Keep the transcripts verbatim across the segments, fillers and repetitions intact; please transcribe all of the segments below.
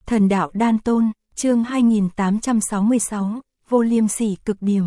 Thần đạo đan tôn, chương hai nghìn tám trăm sáu mươi sáu, vô liêm sỉ cực điểm.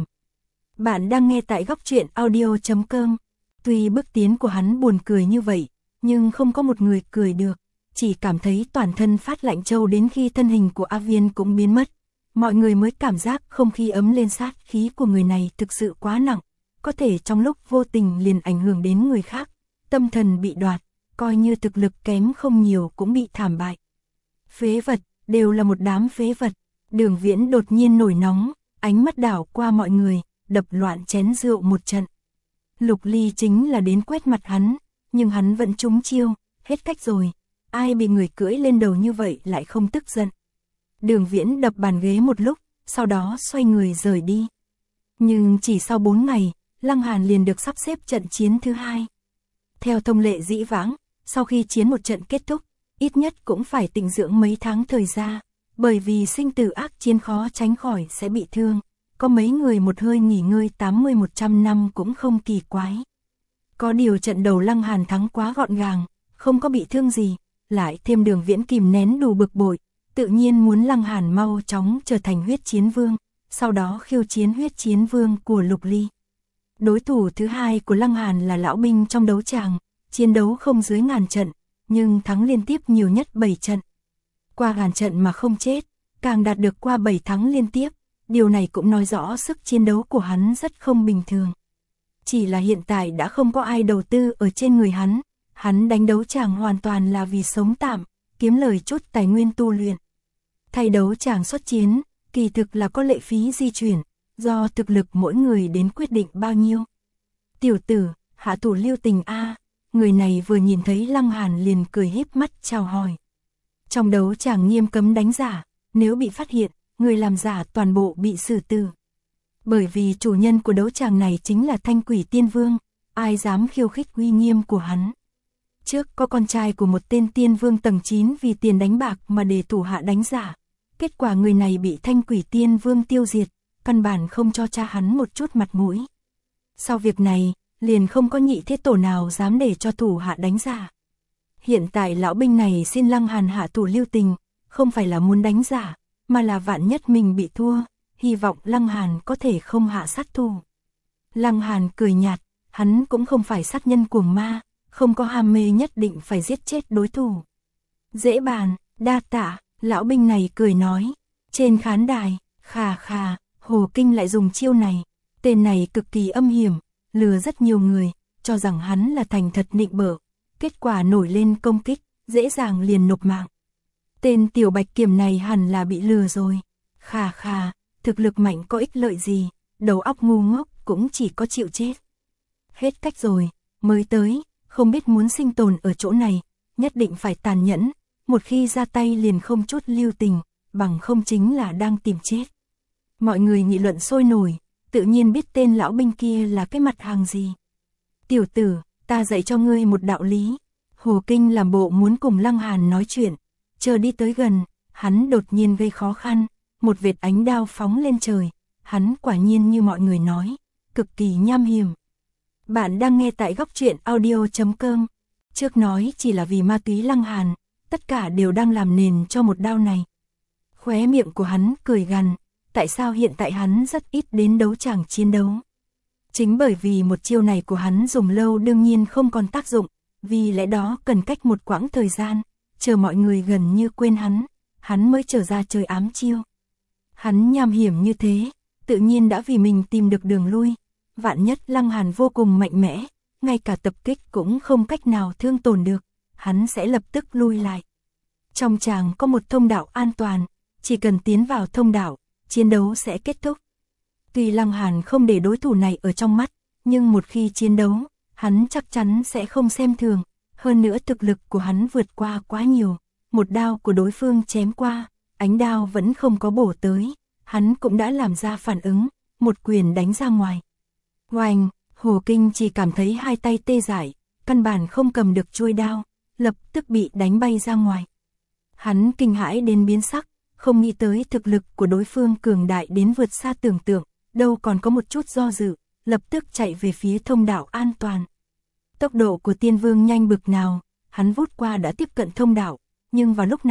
Bạn đang nghe tại góc truyện audio chấm com. Tuy bước tiến của hắn buồn cười như vậy, nhưng không có một người cười được, chỉ cảm thấy toàn thân phát lạnh trâu đến khi thân hình của A Viên cũng biến mất. Mọi người mới cảm giác không khí ấm lên, sát khí của người này thực sự quá nặng, có thể trong lúc vô tình liền ảnh hưởng đến người khác, tâm thần bị đoạt, coi như thực lực kém không nhiều cũng bị thảm bại. Phế vật, đều là một đám phế vật. Đường Viễn đột nhiên nổi nóng, ánh mắt đảo qua mọi người, đập loạn chén rượu một trận. Lục Ly chính là đến quét mặt hắn, nhưng hắn vẫn trúng chiêu, hết cách rồi. Ai bị người cưỡi lên đầu như vậy lại không tức giận. Đường Viễn đập bàn ghế một lúc, sau đó xoay người rời đi. Nhưng chỉ sau bốn ngày, Lăng Hàn liền được sắp xếp trận chiến thứ hai. Theo thông lệ dĩ vãng, sau khi chiến một trận kết thúc, ít nhất cũng phải tịnh dưỡng mấy tháng thời gian, bởi vì sinh tử ác chiến khó tránh khỏi sẽ bị thương. Có mấy người một hơi nghỉ ngơi tám mươi một trăm năm cũng không kỳ quái. Có điều trận đầu Lăng Hàn thắng quá gọn gàng, không có bị thương gì, lại thêm Đường Viễn kìm nén đủ bực bội, tự nhiên muốn Lăng Hàn mau chóng trở thành huyết chiến vương, sau đó khiêu chiến huyết chiến vương của Lục Ly. Đối thủ thứ hai của Lăng Hàn là lão binh trong đấu tràng, chiến đấu không dưới ngàn trận, nhưng thắng liên tiếp nhiều nhất bảy trận. Qua ngàn trận mà không chết, càng đạt được qua bảy thắng liên tiếp, điều này cũng nói rõ sức chiến đấu của hắn rất không bình thường. Chỉ là hiện tại đã không có ai đầu tư ở trên người hắn, hắn đánh đấu tràng hoàn toàn là vì sống tạm, kiếm lời chút tài nguyên tu luyện. Thay đấu tràng xuất chiến, kỳ thực là có lệ phí di chuyển, do thực lực mỗi người đến quyết định bao nhiêu. Tiểu tử, hạ thủ lưu tình a. Người này vừa nhìn thấy Lăng Hàn liền cười híp mắt chào hỏi. Trong đấu tràng nghiêm cấm đánh giả, nếu bị phát hiện, người làm giả toàn bộ bị xử tử. Bởi vì chủ nhân của đấu tràng này chính là Thanh Quỷ Tiên Vương, ai dám khiêu khích uy nghiêm của hắn. Trước có con trai của một tên tiên vương tầng chín vì tiền đánh bạc mà để thủ hạ đánh giả. Kết quả người này bị Thanh Quỷ Tiên Vương tiêu diệt, căn bản không cho cha hắn một chút mặt mũi. Sau việc này, liền không có nhị thế tổ nào dám để cho thủ hạ đánh giả. Hiện tại lão binh này xin Lăng Hàn hạ thủ lưu tình, không phải là muốn đánh giả, mà là vạn nhất mình bị thua, hy vọng Lăng Hàn có thể không hạ sát thủ. Lăng Hàn cười nhạt, hắn cũng không phải sát nhân cuồng ma, không có ham mê nhất định phải giết chết đối thủ. Dễ bàn, đa tạ, lão binh này cười nói. Trên khán đài, khà khà, Hồ Kinh lại dùng chiêu này, tên này cực kỳ âm hiểm, lừa rất nhiều người, cho rằng hắn là thành thật nịnh bợ, kết quả nổi lên công kích, dễ dàng liền nộp mạng. Tên tiểu bạch kiểm này hẳn là bị lừa rồi. Khà khà, thực lực mạnh có ích lợi gì, đầu óc ngu ngốc cũng chỉ có chịu chết. Hết cách rồi, mới tới, không biết muốn sinh tồn ở chỗ này, nhất định phải tàn nhẫn, một khi ra tay liền không chút lưu tình, bằng không chính là đang tìm chết. Mọi người nghị luận sôi nổi, tự nhiên biết tên lão binh kia là cái mặt hàng gì. Tiểu tử, ta dạy cho ngươi một đạo lý. Hồ Kinh làm bộ muốn cùng Lăng Hàn nói chuyện, chờ đi tới gần, hắn đột nhiên gây khó khăn, một vệt ánh đao phóng lên trời, hắn quả nhiên như mọi người nói, cực kỳ nham hiểm. Bạn đang nghe tại góc truyện audio chấm com. Trước nói chỉ là vì ma túy Lăng Hàn, tất cả đều đang làm nền cho một đao này. Khóe miệng của hắn cười gằn, tại sao hiện tại hắn rất ít đến đấu tràng chiến đấu. Chính bởi vì một chiêu này của hắn dùng lâu đương nhiên không còn tác dụng, vì lẽ đó cần cách một quãng thời gian, chờ mọi người gần như quên hắn, hắn mới trở ra chơi ám chiêu. Hắn nham hiểm như thế, tự nhiên đã vì mình tìm được đường lui, vạn nhất Lăng Hàn vô cùng mạnh mẽ, ngay cả tập kích cũng không cách nào thương tổn được, hắn sẽ lập tức lui lại. Trong tràng có một thông đạo an toàn, chỉ cần tiến vào thông đạo, chiến đấu sẽ kết thúc. Tuy Lăng Hàn không để đối thủ này ở trong mắt, nhưng một khi chiến đấu, hắn chắc chắn sẽ không xem thường, hơn nữa thực lực của hắn vượt qua quá nhiều, một đao của đối phương chém qua, ánh đao vẫn không có bổ tới, hắn cũng đã làm ra phản ứng, một quyền đánh ra ngoài. Oanh, Hồ Kinh chỉ cảm thấy hai tay tê dại, căn bản không cầm được chuôi đao, lập tức bị đánh bay ra ngoài. Hắn kinh hãi đến biến sắc, không nghĩ tới thực lực của đối phương cường đại đến vượt xa tưởng tượng, đâu còn có một chút do dự, lập tức chạy về phía thông đạo an toàn. Tốc độ của Tiên Vương nhanh bực nào, hắn vút qua đã tiếp cận thông đạo, nhưng vào lúc này,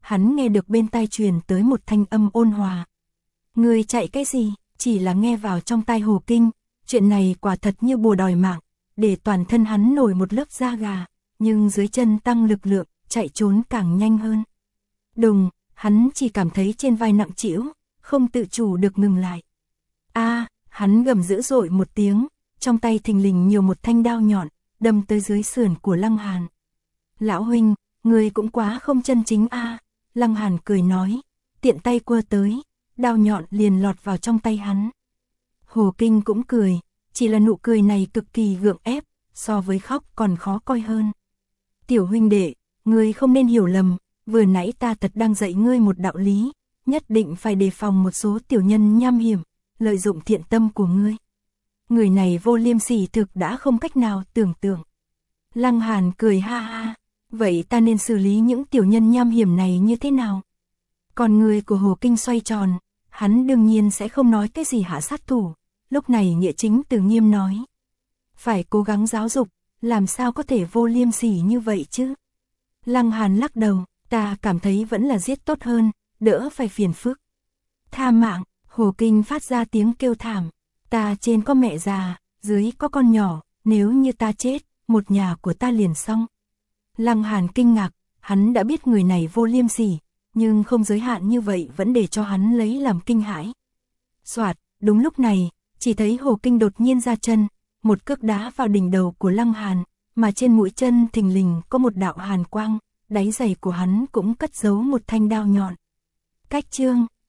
hắn nghe được bên tai truyền tới một thanh âm ôn hòa. Ngươi chạy cái gì? Chỉ là nghe vào trong tai Hồ Kinh, chuyện này quả thật như bùa đòi mạng, để toàn thân hắn nổi một lớp da gà, nhưng dưới chân tăng lực lượng, chạy trốn càng nhanh hơn. Đùng, hắn chỉ cảm thấy trên vai nặng trĩu, không tự chủ được ngừng lại. A, hắn gầm dữ dội một tiếng, trong tay thình lình nhiều một thanh đao nhọn, đâm tới dưới sườn của Lăng Hàn. Lão huynh, người cũng quá không chân chính a. Lăng Hàn cười nói, tiện tay quơ tới, đao nhọn liền lọt vào trong tay hắn. Hồ Kinh cũng cười, chỉ là nụ cười này cực kỳ gượng ép, so với khóc còn khó coi hơn. Tiểu huynh đệ, ngươi không nên hiểu lầm, vừa nãy ta thật đang dạy ngươi một đạo lý, nhất định phải đề phòng một số tiểu nhân nham hiểm, lợi dụng thiện tâm của ngươi. Người này vô liêm sỉ thực đã không cách nào tưởng tượng. Lăng Hàn cười ha ha, vậy ta nên xử lý những tiểu nhân nham hiểm này như thế nào? Còn người của Hồ Kinh xoay tròn, hắn đương nhiên sẽ không nói cái gì hạ sát thủ, lúc này Nghĩa Chính Từ Nghiêm nói. Phải cố gắng giáo dục, làm sao có thể vô liêm sỉ như vậy chứ? Lăng Hàn lắc đầu, ta cảm thấy vẫn là giết tốt hơn, đỡ phải phiền phức. Tha mạng, Hồ Kinh phát ra tiếng kêu thảm, ta trên có mẹ già, dưới có con nhỏ, nếu như ta chết, một nhà của ta liền xong. Lăng Hàn kinh ngạc, hắn đã biết người này vô liêm sỉ, nhưng không giới hạn như vậy vẫn để cho hắn lấy làm kinh hãi. Soạt, đúng lúc này, chỉ thấy Hồ Kinh đột nhiên ra chân, một cước đá vào đỉnh đầu của Lăng Hàn, mà trên mũi chân thình lình có một đạo hàn quang, đáy giày của hắn cũng cất giấu một thanh đao nhọn. Cách chương